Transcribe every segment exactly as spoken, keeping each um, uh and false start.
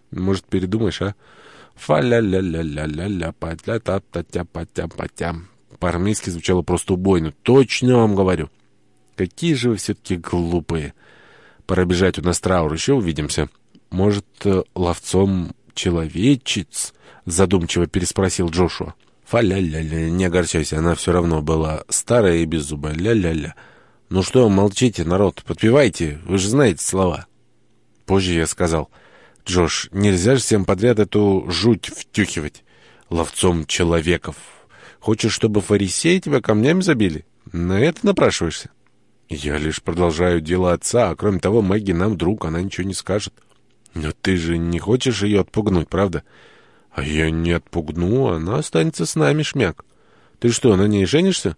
Может, передумаешь, а? Фа-ля-ля-ля-ля-ля-ля, па-тя-та-та-тя-па-тя-па-тям. По-армейски звучало просто убойно. Точно вам говорю. Какие же вы все-таки глупые. Пора бежать, у нас траур, еще увидимся. Может, э, ловцом человечиц? Задумчиво переспросил Джошуа. Фа-ля-ля-ля, не огорчайся, она все равно была старая и беззубая. Ля-ля-ля. Ну что, молчите, народ, подпевайте, вы же знаете слова. Позже я сказал: Джош, нельзя же всем подряд эту жуть втюхивать. Ловцом человеков. Хочешь, чтобы фарисеи тебя камнями забили? На это напрашиваешься? Я лишь продолжаю дело отца, а кроме того, Мэгги нам друг, она ничего не скажет. Но ты же не хочешь ее отпугнуть, правда? А я не отпугну, она останется с нами, шмяк. Ты что, на ней женишься?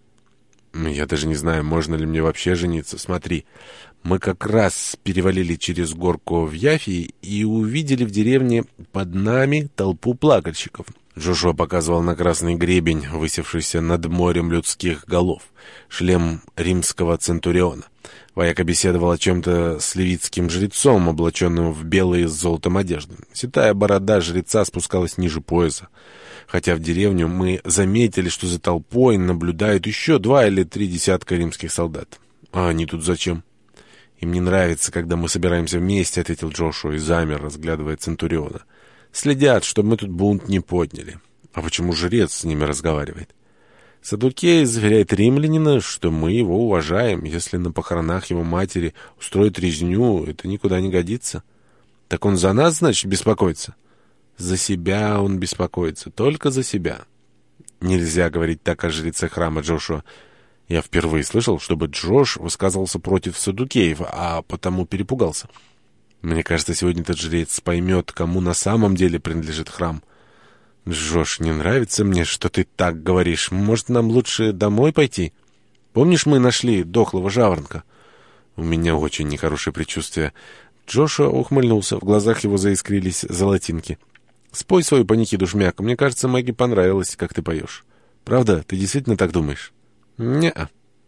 Я даже не знаю, можно ли мне вообще жениться. Смотри, мы как раз перевалили через горку в Яфе и увидели в деревне под нами толпу плакальщиков. Джошуа показывал на красный гребень, высевшийся над морем людских голов, шлем римского центуриона. Вояка беседовал о чем-то с левитским жрецом, облаченным в белые с золотом одежды. Ситая борода жреца спускалась ниже пояса. Хотя в деревню мы заметили, что за толпой наблюдают еще два или три десятка римских солдат. А они тут зачем? Им не нравится, когда мы собираемся вместе, — ответил Джошуа и замер, разглядывая центуриона. Следят, чтобы мы тут бунт не подняли. А почему жрец с ними разговаривает? Саддукей заверяет римлянина, что мы его уважаем. Если на похоронах его матери устроят резню, это никуда не годится. Так он за нас, значит, беспокоится? За себя он беспокоится, только за себя. Нельзя говорить так о жреце храма, Джошуа. Я впервые слышал, чтобы Джош высказывался против саддукеев, а потому перепугался. Мне кажется, сегодня этот жрец поймет, кому на самом деле принадлежит храм. Джош, не нравится мне, что ты так говоришь. Может, нам лучше домой пойти? Помнишь, мы нашли дохлого жаворонка? У меня очень нехорошее предчувствие. Джошуа ухмыльнулся, в глазах его заискрились золотинки. Спой свою панихиду, шмяк. Мне кажется, Мэгги понравилось, как ты поешь. Правда? Ты действительно так думаешь? Не-а.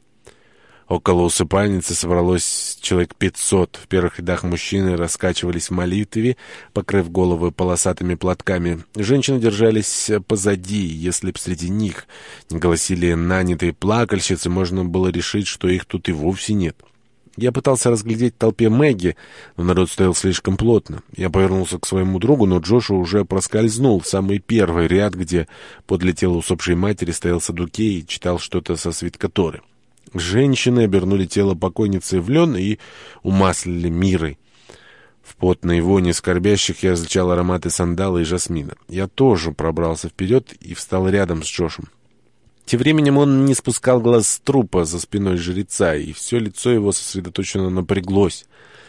Около усыпальницы собралось человек пятьсот. В первых рядах мужчины раскачивались в молитве, покрыв головы полосатыми платками. Женщины держались позади. Если б среди них не голосили нанятые плакальщицы, можно было решить, что их тут и вовсе нет. Я пытался разглядеть в толпе Мэгги, но народ стоял слишком плотно. Я повернулся к своему другу, но Джошу уже проскользнул в самый первый ряд, где подле тела усопшей матери стоял Саддукей и читал что-то со свитка Торы. Женщины обернули тело покойницы в лен и умаслили мирой. В потной воне скорбящих я различал ароматы сандала и жасмина. Я тоже пробрался вперед и встал рядом с Джошем. Тем временем он не спускал глаз с трупа за спиной жреца, и все лицо его сосредоточенно напряглось.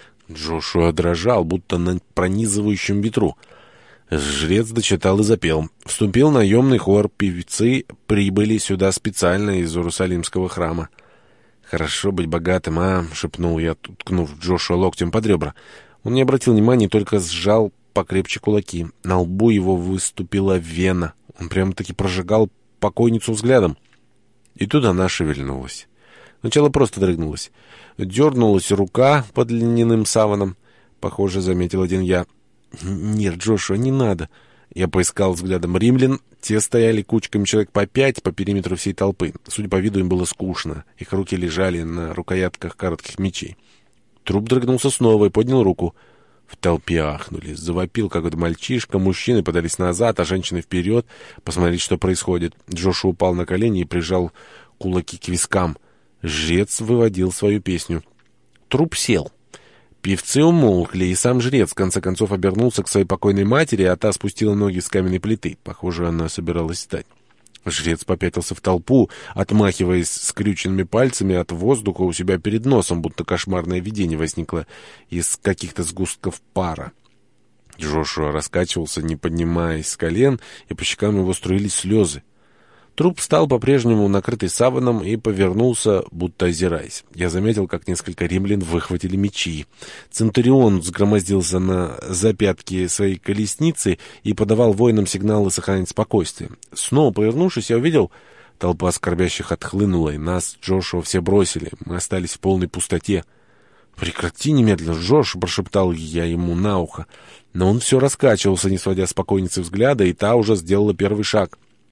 Джошуа дрожал, будто на пронизывающем ветру. Жрец дочитал и запел. Вступил наемный хор, певцы прибыли сюда специально из Иерусалимского храма. «Хорошо быть богатым, а?» — шепнул я, ткнув Джошуа локтем под ребра. Он не обратил внимания и только сжал покрепче кулаки. На лбу его выступила вена. Он прямо-таки прожигал покойницу взглядом. И тут она шевельнулась. Сначала просто дрыгнулась. Дернулась рука под льняным саваном. Похоже, заметил один я. «Нет, Джошуа, не надо». Я поискал взглядом римлян. Те стояли кучками человек по пять по периметру всей толпы. Судя по виду, им было скучно. Их руки лежали на рукоятках коротких мечей. Труп дрыгнулся снова и поднял руку. В толпе ахнули. Завопил какой-то мальчишка. Мужчины подались назад, а женщины вперед посмотреть, что происходит. Джошуа упал на колени и прижал кулаки к вискам. Жрец выводил свою песню. Труп сел. Певцы умолкли, и сам жрец в конце концов обернулся к своей покойной матери, а та спустила ноги с каменной плиты. Похоже, она собиралась встать. Жрец попятился в толпу, отмахиваясь скрюченными пальцами от воздуха у себя перед носом, будто кошмарное видение возникло из каких-то сгустков пара. Джошуа раскачивался, не поднимаясь с колен, и по щекам его струились слезы. Труп встал по-прежнему накрытый саваном и повернулся, будто озираясь. Я заметил, как несколько римлян выхватили мечи. Центурион взгромоздился на запятки своей колесницы и подавал воинам сигналы сохранить спокойствие. Снова повернувшись, я увидел, толпа скорбящих отхлынула, и нас, Джошуа, все бросили. Мы остались в полной пустоте. «Прекрати немедленно, Джордж!» — прошептал я ему на ухо. Но он все раскачивался, не сводя с покойницы взгляда, и та уже сделала первый шаг.